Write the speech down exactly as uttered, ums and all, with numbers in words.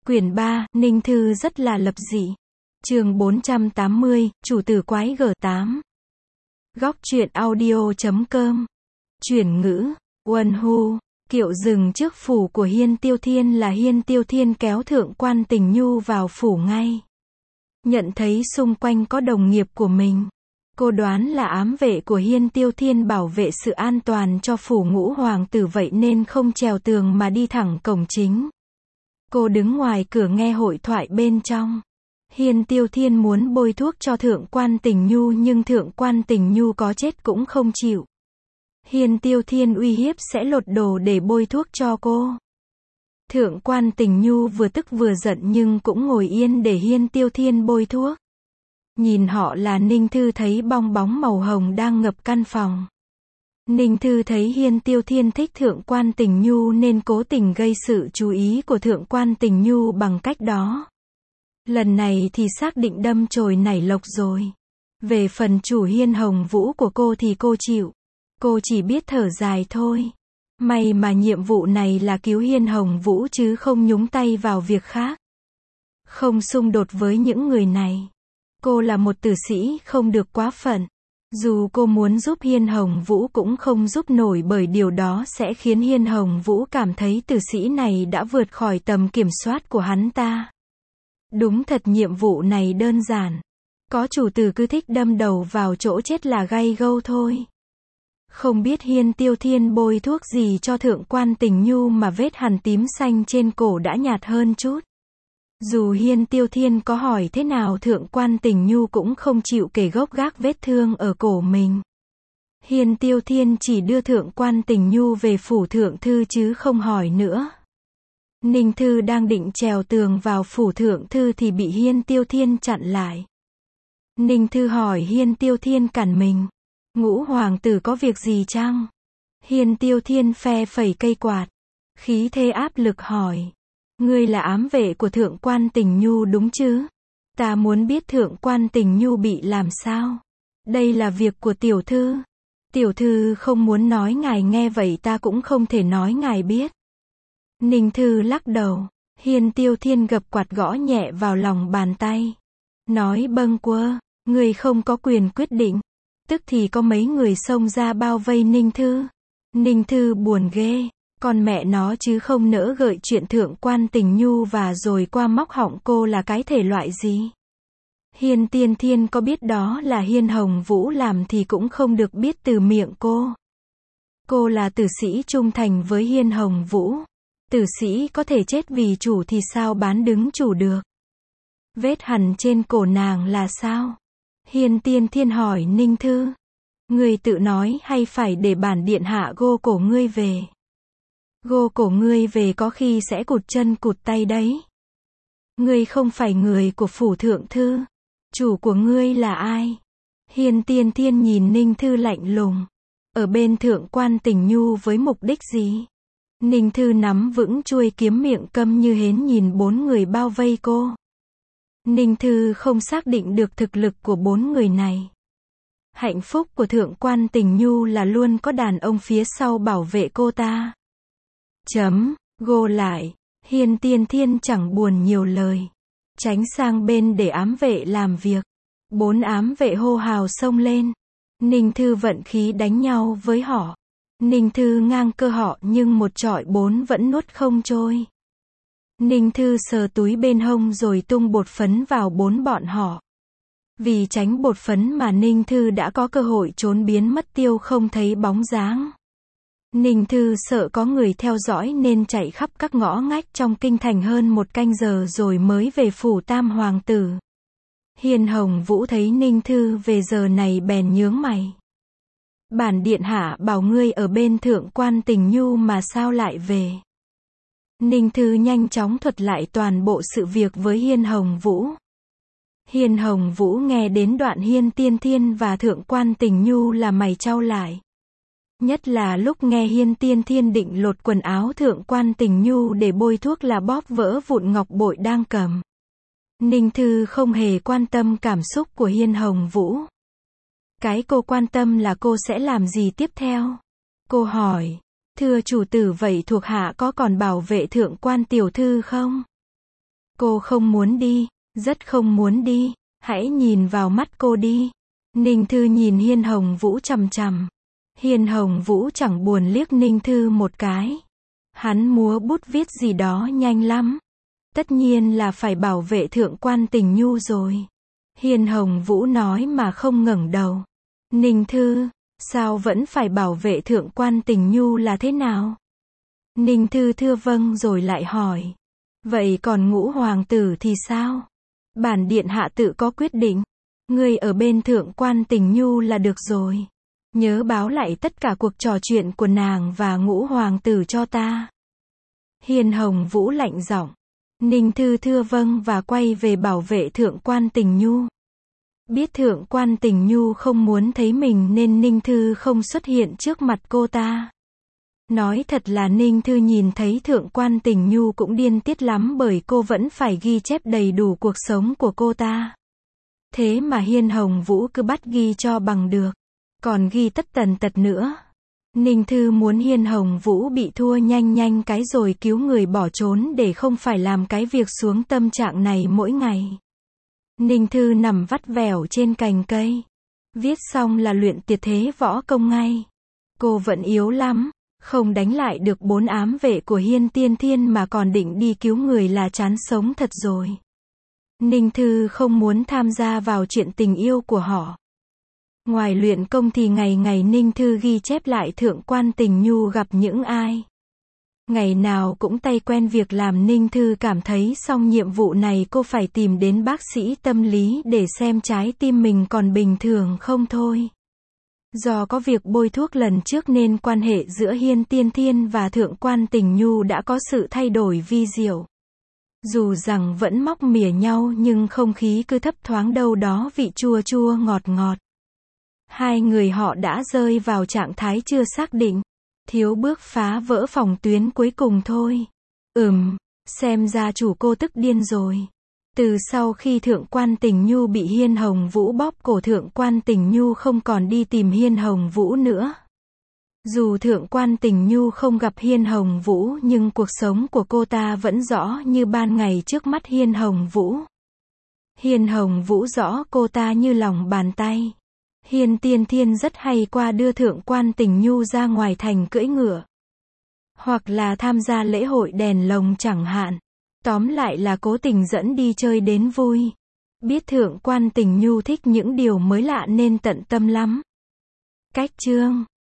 Quyển ba, Ninh Thư rất là lập dị. Chương bốn trăm tám mươi, Chủ tử quái G tám. Góc truyện audio chấm com. Chuyển ngữ, Uân Hu. Kiệu dừng trước phủ của Hiên Tiêu Thiên là Hiên Tiêu Thiên kéo Thượng quan Tình Nhu vào phủ ngay. Nhận thấy xung quanh có đồng nghiệp của mình. Cô đoán là ám vệ của Hiên Tiêu Thiên bảo vệ sự an toàn cho phủ ngũ hoàng tử, vậy nên không trèo tường mà đi thẳng cổng chính. Cô đứng ngoài cửa nghe hội thoại bên trong. Hiên Tiêu Thiên muốn bôi thuốc cho Thượng quan Tình Nhu nhưng Thượng quan Tình Nhu có chết cũng không chịu. Hiên Tiêu Thiên uy hiếp sẽ lột đồ để bôi thuốc cho cô. Thượng quan Tình Nhu vừa tức vừa giận nhưng cũng ngồi yên để Hiên Tiêu Thiên bôi thuốc. Nhìn họ là Ninh Thư thấy bong bóng màu hồng đang ngập căn phòng. Ninh Thư thấy Hiên Tiêu Thiên thích Thượng quan Tình Nhu nên cố tình gây sự chú ý của Thượng quan Tình Nhu bằng cách đó. Lần này thì xác định đâm chồi nảy lộc rồi. Về phần chủ Hiên Hồng Vũ của cô thì cô chịu. Cô chỉ biết thở dài thôi. May mà nhiệm vụ này là cứu Hiên Hồng Vũ chứ không nhúng tay vào việc khác. Không xung đột với những người này. Cô là một tử sĩ không được quá phận. Dù cô muốn giúp Hiên Hồng Vũ cũng không giúp nổi bởi điều đó sẽ khiến Hiên Hồng Vũ cảm thấy tử sĩ này đã vượt khỏi tầm kiểm soát của hắn ta. Đúng thật nhiệm vụ này đơn giản. Có chủ tử cứ thích đâm đầu vào chỗ chết là gay gâu thôi. Không biết Hiên Tiêu Thiên bôi thuốc gì cho Thượng quan Tình Nhu mà vết hằn tím xanh trên cổ đã nhạt hơn chút. Dù Hiên Tiêu Thiên có hỏi thế nào Thượng quan Tình Nhu cũng không chịu kể gốc gác vết thương ở cổ mình. Hiên Tiêu Thiên chỉ đưa Thượng quan Tình Nhu về phủ thượng thư chứ không hỏi nữa. Ninh Thư đang định trèo tường vào phủ thượng thư thì bị Hiên Tiêu Thiên chặn lại. Ninh Thư hỏi Hiên Tiêu Thiên cản mình. Ngũ hoàng tử có việc gì chăng? Hiên Tiêu Thiên phe phẩy cây quạt. Khí thế áp lực hỏi. Ngươi là ám vệ của Thượng quan Tình Nhu đúng chứ? Ta muốn biết Thượng quan Tình Nhu bị làm sao? Đây là việc của tiểu thư. Tiểu thư không muốn nói ngài nghe vậy ta cũng không thể nói ngài biết. Ninh Thư lắc đầu. Hiên Tiêu Thiên gập quạt gõ nhẹ vào lòng bàn tay. Nói bâng quơ, ngươi không có quyền quyết định. Tức thì có mấy người xông ra bao vây Ninh Thư. Ninh Thư buồn ghê. Con mẹ nó chứ không nỡ gợi chuyện Thượng quan Tình Nhu và rồi qua móc họng cô là cái thể loại gì. Hiên Tiên Thiên có biết đó là Hiên Hồng Vũ làm thì cũng không được biết từ miệng cô. Cô là tử sĩ trung thành với Hiên Hồng Vũ. Tử sĩ có thể chết vì chủ thì sao bán đứng chủ được. Vết hằn trên cổ nàng là sao? Hiên Tiên Thiên hỏi Ninh Thư. Ngươi tự nói hay phải để bản điện hạ gô cổ ngươi về? Gô cổ ngươi về có khi sẽ cụt chân cụt tay đấy. Ngươi không phải người của phủ thượng thư. Chủ của ngươi là ai? Hiên Tiên Thiên nhìn Ninh Thư lạnh lùng. Ở bên Thượng quan Tình Nhu với mục đích gì? Ninh Thư nắm vững chuôi kiếm miệng câm như hến nhìn bốn người bao vây cô. Ninh Thư không xác định được thực lực của bốn người này. Hạnh phúc của Thượng quan Tình Nhu là luôn có đàn ông phía sau bảo vệ cô ta. Chấm, gô lại. Hiên Tiên Thiên chẳng buồn nhiều lời. Tránh sang bên để ám vệ làm việc. Bốn ám vệ hô hào xông lên. Ninh Thư vận khí đánh nhau với họ. Ninh Thư ngang cơ họ nhưng một chọi bốn vẫn nuốt không trôi. Ninh Thư sờ túi bên hông rồi tung bột phấn vào bốn bọn họ. Vì tránh bột phấn mà Ninh Thư đã có cơ hội trốn biến mất tiêu không thấy bóng dáng. Ninh Thư sợ có người theo dõi nên chạy khắp các ngõ ngách trong kinh thành hơn một canh giờ rồi mới về phủ Tam Hoàng tử. Hiên Hồng Vũ thấy Ninh Thư về giờ này bèn nhướng mày. Bản điện hạ bảo ngươi ở bên Thượng quan Tình Nhu mà sao lại về? Ninh Thư nhanh chóng thuật lại toàn bộ sự việc với Hiên Hồng Vũ. Hiên Hồng Vũ nghe đến đoạn Hiên Tiên Thiên và Thượng quan Tình Nhu là mày chau lại. Nhất là lúc nghe Hiên Tiên Thiên định lột quần áo Thượng quan Tình Nhu để bôi thuốc là bóp vỡ vụn ngọc bội đang cầm. Ninh Thư không hề quan tâm cảm xúc của Hiên Hồng Vũ. Cái cô quan tâm là cô sẽ làm gì tiếp theo. Cô hỏi, thưa chủ tử vậy thuộc hạ có còn bảo vệ Thượng quan tiểu thư không? Cô không muốn đi, rất không muốn đi, hãy nhìn vào mắt cô đi. Ninh Thư nhìn Hiên Hồng Vũ chằm chằm. Hiên Hồng Vũ chẳng buồn liếc Ninh Thư một cái. Hắn múa bút viết gì đó nhanh lắm. Tất nhiên là phải bảo vệ Thượng quan Tình Nhu rồi. Hiên Hồng Vũ nói mà không ngẩng đầu. Ninh Thư, sao vẫn phải bảo vệ Thượng quan Tình Nhu là thế nào? Ninh Thư thưa vâng rồi lại hỏi. Vậy còn Ngũ hoàng tử thì sao? Bản điện hạ tự có quyết định. Ngươi ở bên Thượng quan Tình Nhu là được rồi. Nhớ báo lại tất cả cuộc trò chuyện của nàng và Ngũ hoàng tử cho ta. Hiên Hồng Vũ lạnh giọng. Ninh Thư thưa vâng và quay về bảo vệ Thượng quan Tình Nhu. Biết Thượng quan Tình Nhu không muốn thấy mình nên Ninh Thư không xuất hiện trước mặt cô ta. Nói thật là Ninh Thư nhìn thấy Thượng quan Tình Nhu cũng điên tiết lắm bởi cô vẫn phải ghi chép đầy đủ cuộc sống của cô ta. Thế mà Hiên Hồng Vũ cứ bắt ghi cho bằng được. Còn ghi tất tần tật nữa. Ninh Thư muốn Hiên Hồng Vũ bị thua nhanh nhanh cái rồi cứu người bỏ trốn để không phải làm cái việc xuống tâm trạng này mỗi ngày. Ninh Thư nằm vắt vẻo trên cành cây. Viết xong là luyện tuyệt thế võ công ngay. Cô vẫn yếu lắm. Không đánh lại được bốn ám vệ của Hiên Tiên Thiên mà còn định đi cứu người là chán sống thật rồi. Ninh Thư không muốn tham gia vào chuyện tình yêu của họ. Ngoài luyện công thì ngày ngày Ninh Thư ghi chép lại Thượng quan Tình Nhu gặp những ai. Ngày nào cũng tay quen việc làm Ninh Thư cảm thấy xong nhiệm vụ này cô phải tìm đến bác sĩ tâm lý để xem trái tim mình còn bình thường không thôi. Do có việc bôi thuốc lần trước nên quan hệ giữa Hiên Tiên Thiên và Thượng quan Tình Nhu đã có sự thay đổi vi diệu. Dù rằng vẫn móc mỉa nhau nhưng không khí cứ thấp thoáng đâu đó vị chua chua ngọt ngọt. Hai người họ đã rơi vào trạng thái chưa xác định. Thiếu bước phá vỡ phòng tuyến cuối cùng thôi. Ừm, xem ra chủ cô tức điên rồi. Từ sau khi Thượng quan Tình Nhu bị Hiên Hồng Vũ bóp cổ, Thượng quan Tình Nhu không còn đi tìm Hiên Hồng Vũ nữa. Dù Thượng quan Tình Nhu không gặp Hiên Hồng Vũ nhưng cuộc sống của cô ta vẫn rõ như ban ngày trước mắt Hiên Hồng Vũ. Hiên Hồng Vũ rõ cô ta như lòng bàn tay. Hiên Tiên Thiên rất hay qua đưa Thượng quan Tình Nhu ra ngoài thành cưỡi ngựa. Hoặc là tham gia lễ hội đèn lồng chẳng hạn. Tóm lại là cố tình dẫn đi chơi đến vui. Biết Thượng quan Tình Nhu thích những điều mới lạ nên tận tâm lắm. Cách chương